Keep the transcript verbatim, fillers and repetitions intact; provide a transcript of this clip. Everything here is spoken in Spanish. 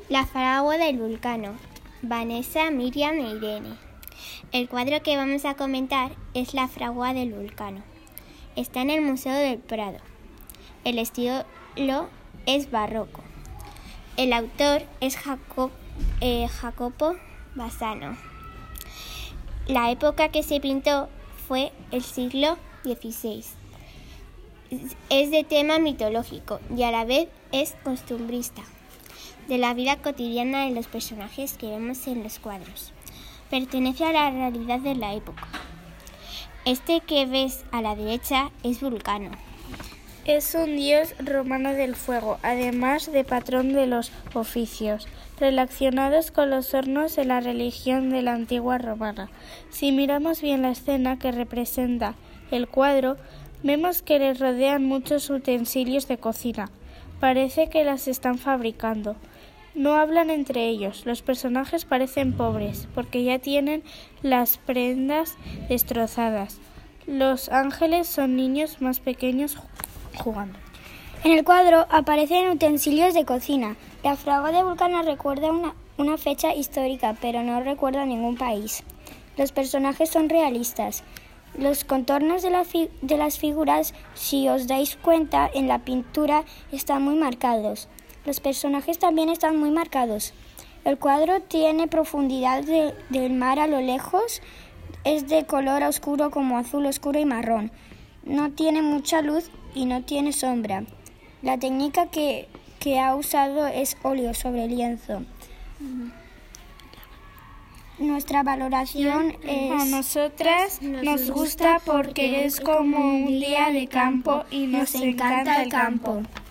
La fragua del Vulcano, Vanessa, Miriam e Irene. El cuadro que vamos a comentar es La fragua del Vulcano. Está en el Museo del Prado. El estilo es barroco. El autor es Jacob, eh, Jacopo Bassano. La época que se pintó fue el siglo dieciséis. Es de tema mitológico y a la vez es costumbrista, de la vida cotidiana de los personajes que vemos en los cuadros. Pertenece a la realidad de la época. Este que ves a la derecha es Vulcano. Es un dios romano del fuego, además de patrón de los oficios, relacionados con los hornos de la religión de la antigua romana. Si miramos bien la escena que representa el cuadro, vemos que le rodean muchos utensilios de cocina. Parece que las están fabricando. No hablan entre ellos. Los personajes parecen pobres, porque ya tienen las prendas destrozadas. Los ángeles son niños más pequeños jugando. En el cuadro aparecen utensilios de cocina. La fragua de Vulcano recuerda una, una fecha histórica, pero no recuerda ningún país. Los personajes son realistas. Los contornos de, la fi- de las figuras, si os dais cuenta, en la pintura están muy marcados. Los personajes también están muy marcados. El cuadro tiene profundidad de, del mar a lo lejos. Es de color oscuro como azul oscuro y marrón. No tiene mucha luz y no tiene sombra. La técnica que, que ha usado es óleo sobre lienzo. Uh-huh. Nuestra valoración es... A nosotras nos gusta porque es como un día de campo y nos encanta el campo.